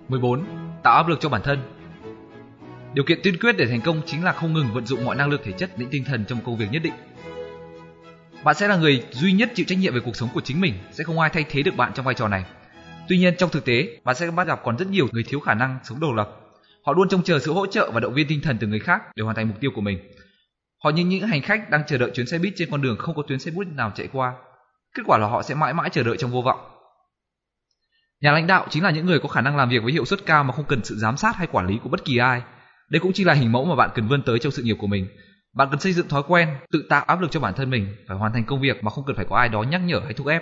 14. Tạo áp lực cho bản thân. Điều kiện tiên quyết để thành công chính là không ngừng vận dụng mọi năng lực thể chất lẫn tinh thần trong công việc nhất định. Bạn sẽ là người duy nhất chịu trách nhiệm về cuộc sống của chính mình, sẽ không ai thay thế được bạn trong vai trò này. Tuy nhiên trong thực tế, bạn sẽ bắt gặp còn rất nhiều người thiếu khả năng sống độc lập. Họ luôn trông chờ sự hỗ trợ và động viên tinh thần từ người khác để hoàn thành mục tiêu của mình. Họ như những hành khách đang chờ đợi chuyến xe buýt trên con đường không có tuyến xe buýt nào chạy qua. Kết quả là họ sẽ mãi mãi chờ đợi trong vô vọng. Nhà lãnh đạo chính là những người có khả năng làm việc với hiệu suất cao mà không cần sự giám sát hay quản lý của bất kỳ ai. Đây cũng chính là hình mẫu mà bạn cần vươn tới trong sự nghiệp của mình. Bạn cần xây dựng thói quen tự tạo áp lực cho bản thân mình phải hoàn thành công việc mà không cần phải có ai đó nhắc nhở hay thúc ép.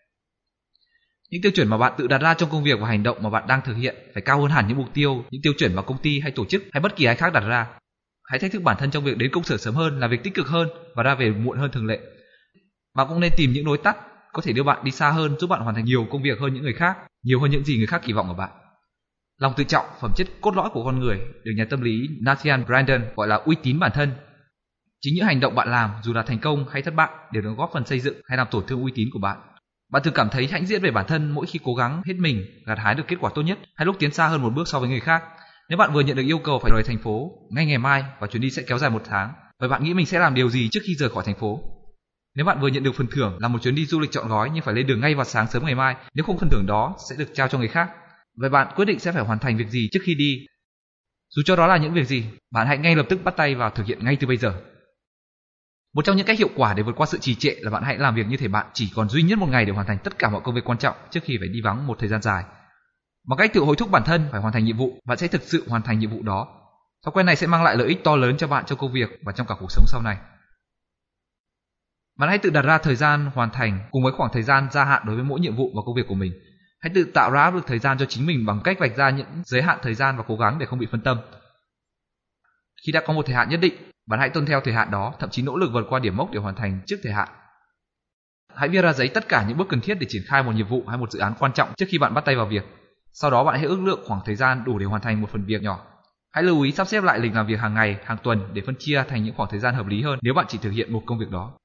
Những tiêu chuẩn mà bạn tự đặt ra trong công việc và hành động mà bạn đang thực hiện phải cao hơn hẳn những mục tiêu, những tiêu chuẩn mà công ty hay tổ chức hay bất kỳ ai khác đặt ra. Hãy thách thức bản thân trong việc đến công sở sớm hơn, làm việc tích cực hơn và ra về muộn hơn thường lệ. Bạn cũng nên tìm những đối tác có thể đưa bạn đi xa hơn, giúp bạn hoàn thành nhiều công việc hơn những người khác, nhiều hơn những gì người khác kỳ vọng ở bạn. Lòng tự trọng, phẩm chất cốt lõi của con người, được nhà tâm lý Nathan Brandon gọi là uy tín bản thân. Chính những hành động bạn làm, dù là thành công hay thất bại, đều được góp phần xây dựng hay làm tổn thương uy tín của bạn. Bạn thường cảm thấy hãnh diện về bản thân mỗi khi cố gắng hết mình, gặt hái được kết quả tốt nhất, hay lúc tiến xa hơn một bước so với người khác. Nếu bạn vừa nhận được yêu cầu phải rời thành phố ngay ngày mai và chuyến đi sẽ kéo dài 1 tháng, vậy bạn nghĩ mình sẽ làm điều gì trước khi rời khỏi thành phố? Nếu bạn vừa nhận được phần thưởng là một chuyến đi du lịch trọn gói nhưng phải lên đường ngay vào sáng sớm ngày mai, nếu không phần thưởng đó sẽ được trao cho người khác, vậy bạn quyết định sẽ phải hoàn thành việc gì trước khi đi? Dù cho đó là những việc gì, bạn hãy ngay lập tức bắt tay vào thực hiện ngay từ bây giờ. Một trong những cách hiệu quả để vượt qua sự trì trệ là bạn hãy làm việc như thể bạn chỉ còn duy nhất một ngày để hoàn thành tất cả mọi công việc quan trọng trước khi phải đi vắng một thời gian dài. Bằng cách tự hối thúc bản thân phải hoàn thành nhiệm vụ, bạn sẽ thực sự hoàn thành nhiệm vụ đó. Thói quen này sẽ mang lại lợi ích to lớn cho bạn trong công việc và trong cả cuộc sống sau này. Bạn hãy tự đặt ra thời gian hoàn thành cùng với khoảng thời gian gia hạn đối với mỗi nhiệm vụ và công việc của mình. Hãy tự tạo ra áp lực thời gian cho chính mình bằng cách vạch ra những giới hạn thời gian và cố gắng để không bị phân tâm. Khi đã có một thời hạn nhất định, bạn hãy tuân theo thời hạn đó, thậm chí nỗ lực vượt qua điểm mốc để hoàn thành trước thời hạn. Hãy viết ra giấy tất cả những bước cần thiết để triển khai một nhiệm vụ hay một dự án quan trọng trước khi bạn bắt tay vào việc. Sau đó bạn hãy ước lượng khoảng thời gian đủ để hoàn thành một phần việc nhỏ. Hãy lưu ý sắp xếp lại lịch làm việc hàng ngày, hàng tuần để phân chia thành những khoảng thời gian hợp lý hơn nếu bạn chỉ thực hiện một công việc đó.